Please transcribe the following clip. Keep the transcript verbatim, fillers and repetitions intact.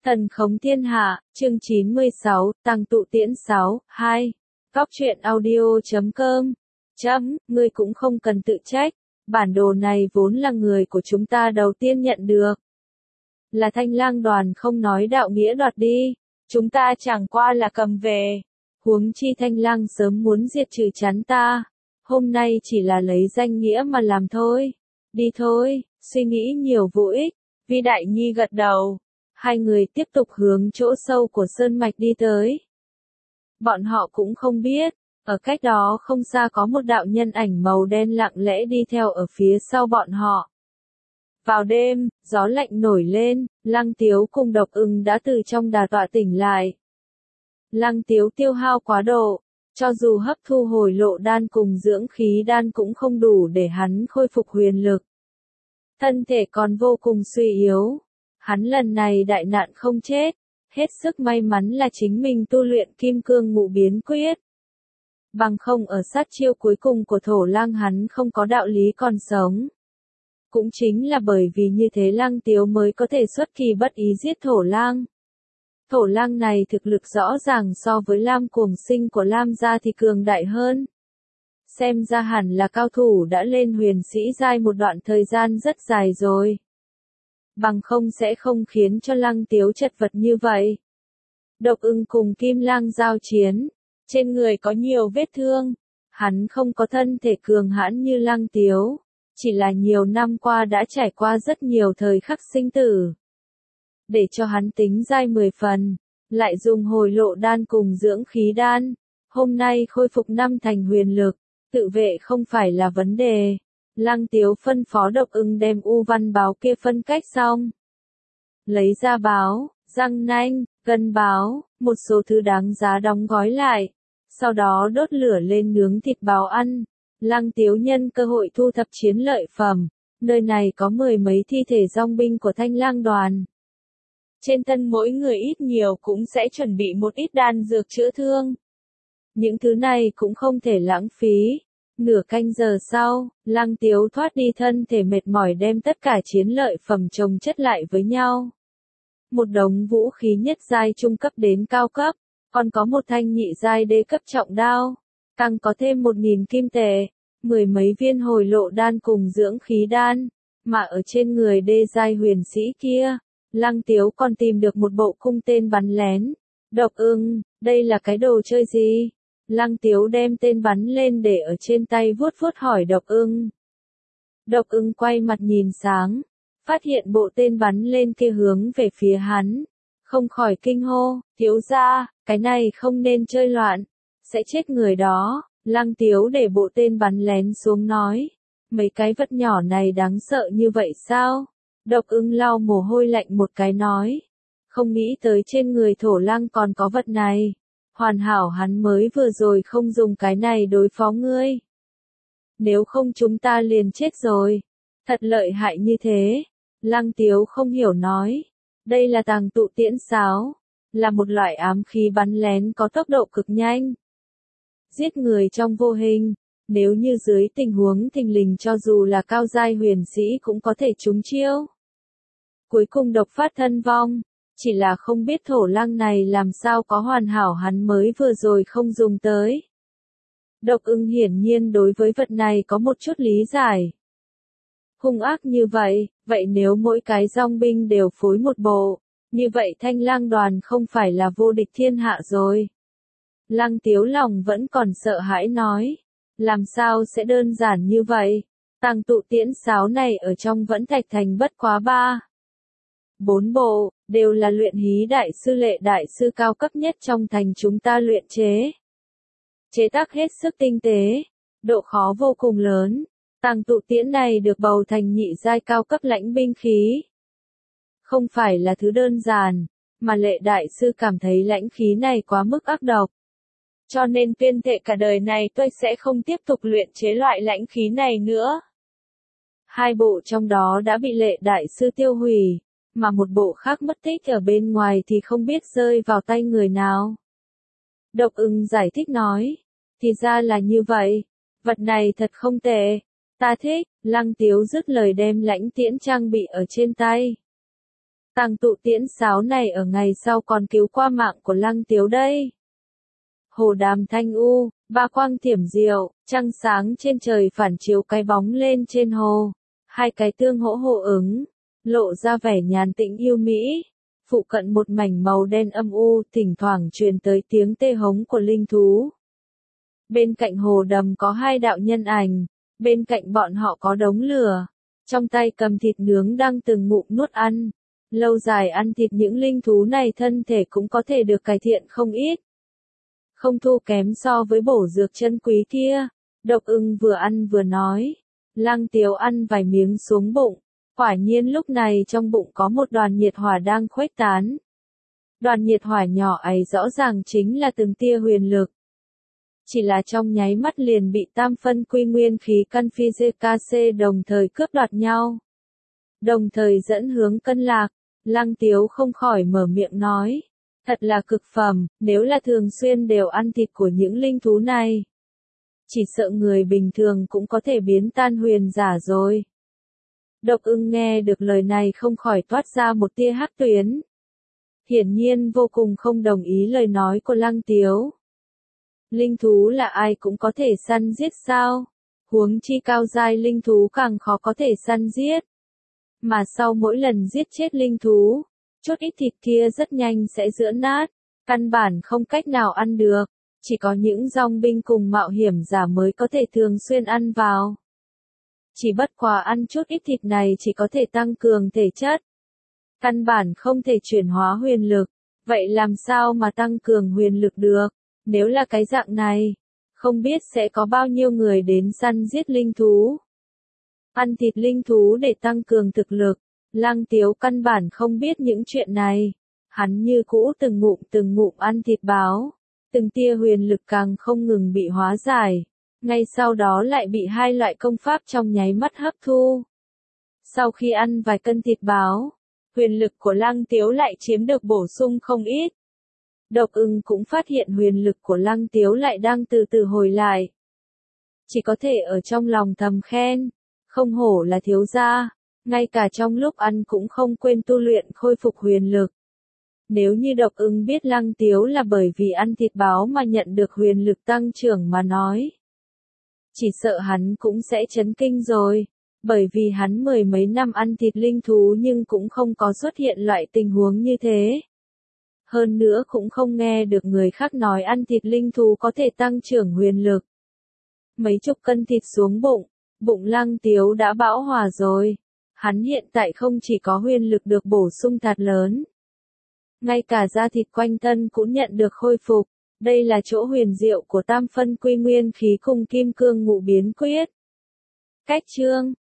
Thần khống thiên hạ, chương chín mươi sáu, tăng tụ tiễn sáu, hai. Góc truyện audio chấm com. Chấm, ngươi cũng không cần tự trách. Bản đồ này vốn là người của chúng ta đầu tiên nhận được. Là Thanh Lang đoàn không nói đạo nghĩa đoạt đi. Chúng ta chẳng qua là cầm về. Huống chi Thanh Lang sớm muốn diệt trừ chắn ta. Hôm nay chỉ là lấy danh nghĩa mà làm thôi. Đi thôi, suy nghĩ nhiều vô ích. Vi Đại Nhi gật đầu. Hai người tiếp tục hướng chỗ sâu của sơn mạch đi tới. Bọn họ cũng không biết, ở cách đó không xa có một đạo nhân ảnh màu đen lặng lẽ đi theo ở phía sau bọn họ. Vào đêm, gió lạnh nổi lên, Lăng Tiếu cùng Độc Ưng đã từ trong đà tọa tỉnh lại. Lăng Tiếu tiêu hao quá độ, cho dù hấp thu hồi lộ đan cùng dưỡng khí đan cũng không đủ để hắn khôi phục huyền lực. Thân thể còn vô cùng suy yếu. Hắn lần này đại nạn không chết, hết sức may mắn là chính mình tu luyện kim cương ngũ biến quyết. Bằng không ở sát chiêu cuối cùng của Thổ Lang hắn không có đạo lý còn sống. Cũng chính là bởi vì như thế Lăng Tiếu mới có thể xuất kỳ bất ý giết Thổ Lang. Thổ Lang này thực lực rõ ràng so với Lam Cuồng Sinh của Lam gia thì cường đại hơn. Xem ra hẳn là cao thủ đã lên huyền sĩ giai một đoạn thời gian rất dài rồi. Bằng không sẽ không khiến cho Lăng Tiếu chật vật như vậy. Độc Ưng cùng Kim Lang giao chiến, trên người có nhiều vết thương, hắn không có thân thể cường hãn như Lăng Tiếu, chỉ là nhiều năm qua đã trải qua rất nhiều thời khắc sinh tử. Để cho hắn tính giai mười phần, lại dùng hồi lộ đan cùng dưỡng khí đan, hôm nay khôi phục năm thành huyền lực, tự vệ không phải là vấn đề. Lăng Tiếu phân phó Độc Ưng đem u văn báo kia phân cách xong. Lấy ra báo, răng nanh, gân báo, một số thứ đáng giá đóng gói lại. Sau đó đốt lửa lên nướng thịt báo ăn. Lăng Tiếu nhân cơ hội thu thập chiến lợi phẩm. Nơi này có mười mấy thi thể dòng binh của Thanh Lang đoàn. Trên thân mỗi người ít nhiều cũng sẽ chuẩn bị một ít đan dược chữa thương. Những thứ này cũng không thể lãng phí. Nửa canh giờ sau, Lăng Tiếu thoát đi thân thể mệt mỏi đem tất cả chiến lợi phẩm chồng chất lại với nhau. Một đống vũ khí nhất giai trung cấp đến cao cấp, còn có một thanh nhị giai đê cấp trọng đao, càng có thêm một nghìn kim tệ, mười mấy viên hồi lộ đan cùng dưỡng khí đan, mà ở trên người đê giai huyền sĩ kia, Lăng Tiếu còn tìm được một bộ cung tên bắn lén. Độc Ưng, đây là cái đồ chơi gì? Lăng Tiếu đem tên bắn lên để ở trên tay vuốt vuốt hỏi Độc Ưng. Độc Ưng quay mặt nhìn sáng, phát hiện bộ tên bắn lên kia hướng về phía hắn, không khỏi kinh hô, thiếu gia, cái này không nên chơi loạn, sẽ chết người đó. Lăng Tiếu để bộ tên bắn lén xuống nói, mấy cái vật nhỏ này đáng sợ như vậy sao? Độc Ưng lau mồ hôi lạnh một cái nói, không nghĩ tới trên người Thổ Lang còn có vật này. Hoàn hảo hắn mới vừa rồi không dùng cái này đối phó ngươi. Nếu không chúng ta liền chết rồi. Thật lợi hại như thế. Lăng Tiếu không hiểu nói. Đây là tàng tụ tiễn sáo. Là một loại ám khí bắn lén có tốc độ cực nhanh. Giết người trong vô hình. Nếu như dưới tình huống thình lình cho dù là cao giai huyền sĩ cũng có thể trúng chiêu. Cuối cùng độc phát thân vong. Chỉ là không biết Thổ Lang này làm sao có hoàn hảo hắn mới vừa rồi không dùng tới. Độc Ưng hiển nhiên đối với vật này có một chút lý giải. Hung ác như vậy, vậy nếu mỗi cái dòng binh đều phối một bộ, như vậy Thanh Lang đoàn không phải là vô địch thiên hạ rồi. Lăng Tiếu lòng vẫn còn sợ hãi nói, làm sao sẽ đơn giản như vậy, tàng tụ tiễn sáo này ở trong vẫn thạch thành bất quá ba. Bốn bộ, đều là luyện hí đại sư lệ đại sư cao cấp nhất trong thành chúng ta luyện chế. Chế tác hết sức tinh tế, độ khó vô cùng lớn, tàng tụ tiễn này được bầu thành nhị giai cao cấp lãnh binh khí. Không phải là thứ đơn giản, mà lệ đại sư cảm thấy lãnh khí này quá mức ác độc. Cho nên tuyên thệ cả đời này tôi sẽ không tiếp tục luyện chế loại lãnh khí này nữa. Hai bộ trong đó đã bị lệ đại sư tiêu hủy. Mà một bộ khác mất tích ở bên ngoài thì không biết rơi vào tay người nào. Độc Ưng giải thích nói, thì ra là như vậy, vật này thật không tệ, ta thích. Lăng Tiếu dứt lời đem lãnh tiễn trang bị ở trên tay. Tàng tụ tiễn sáo này ở ngày sau còn cứu qua mạng của Lăng Tiếu đây. Hồ đàm thanh u, ba quang thiểm diệu, trăng sáng trên trời phản chiếu cái bóng lên trên hồ. Hai cái tương hỗ hộ ứng, lộ ra vẻ nhàn tĩnh yêu mỹ. Phụ cận một mảnh màu đen âm u, thỉnh thoảng truyền tới tiếng tê hống của linh thú. Bên cạnh hồ đầm có hai đạo nhân ảnh, bên cạnh bọn họ có đống lửa, trong tay cầm thịt nướng đang từng ngụm nuốt ăn. Lâu dài ăn thịt những linh thú này thân thể cũng có thể được cải thiện không ít. Không thua kém so với bổ dược chân quý kia. Độc Ưng vừa ăn vừa nói. Lăng Tiếu ăn vài miếng xuống bụng. Quả nhiên lúc này trong bụng có một đoàn nhiệt hỏa đang khuếch tán. Đoàn nhiệt hỏa nhỏ ấy rõ ràng chính là từng tia huyền lực. Chỉ là trong nháy mắt liền bị tam phân quy nguyên khí căn phi giê ca xê đồng thời cướp đoạt nhau. Đồng thời dẫn hướng cân lạc. Lăng Tiếu không khỏi mở miệng nói. Thật là cực phẩm, nếu là thường xuyên đều ăn thịt của những linh thú này. Chỉ sợ người bình thường cũng có thể biến tan huyền giả rồi. Độc Ưng nghe được lời này không khỏi toát ra một tia hắc tuyến. Hiển nhiên vô cùng không đồng ý lời nói của Lăng Tiếu. Linh thú là ai cũng có thể săn giết sao? Huống chi cao giai linh thú càng khó có thể săn giết. Mà sau mỗi lần giết chết linh thú, chút ít thịt kia rất nhanh sẽ giã nát, căn bản không cách nào ăn được, chỉ có những dòng binh cùng mạo hiểm giả mới có thể thường xuyên ăn vào. Chỉ bất quá ăn chút ít thịt này chỉ có thể tăng cường thể chất, căn bản không thể chuyển hóa huyền lực, vậy làm sao mà tăng cường huyền lực được, nếu là cái dạng này, không biết sẽ có bao nhiêu người đến săn giết linh thú. Ăn thịt linh thú để tăng cường thực lực, Lăng Tiếu căn bản không biết những chuyện này. Hắn như cũ từng ngụm từng ngụm ăn thịt báo, từng tia huyền lực càng không ngừng bị hóa giải, ngay sau đó lại bị hai loại công pháp trong nháy mắt hấp thu. Sau khi ăn vài cân thịt báo, huyền lực của Lăng Tiếu lại chiếm được bổ sung không ít. Độc Ưng cũng phát hiện huyền lực của Lăng Tiếu lại đang từ từ hồi lại. Chỉ có thể ở trong lòng thầm khen. Không hổ là thiếu gia, ngay cả trong lúc ăn cũng không quên tu luyện khôi phục huyền lực. Nếu như Độc Ưng biết Lăng Tiếu là bởi vì ăn thịt báo mà nhận được huyền lực tăng trưởng mà nói. Chỉ sợ hắn cũng sẽ chấn kinh rồi, bởi vì hắn mười mấy năm ăn thịt linh thú nhưng cũng không có xuất hiện loại tình huống như thế. Hơn nữa cũng không nghe được người khác nói ăn thịt linh thú có thể tăng trưởng huyền lực. Mấy chục cân thịt xuống bụng. Bụng Lăng Tiếu đã bão hòa rồi. Hắn hiện tại không chỉ có huyền lực được bổ sung thật lớn. Ngay cả da thịt quanh thân cũng nhận được khôi phục. Đây là chỗ huyền diệu của tam phân quy nguyên khí cùng kim cương ngũ biến quyết. Cách chương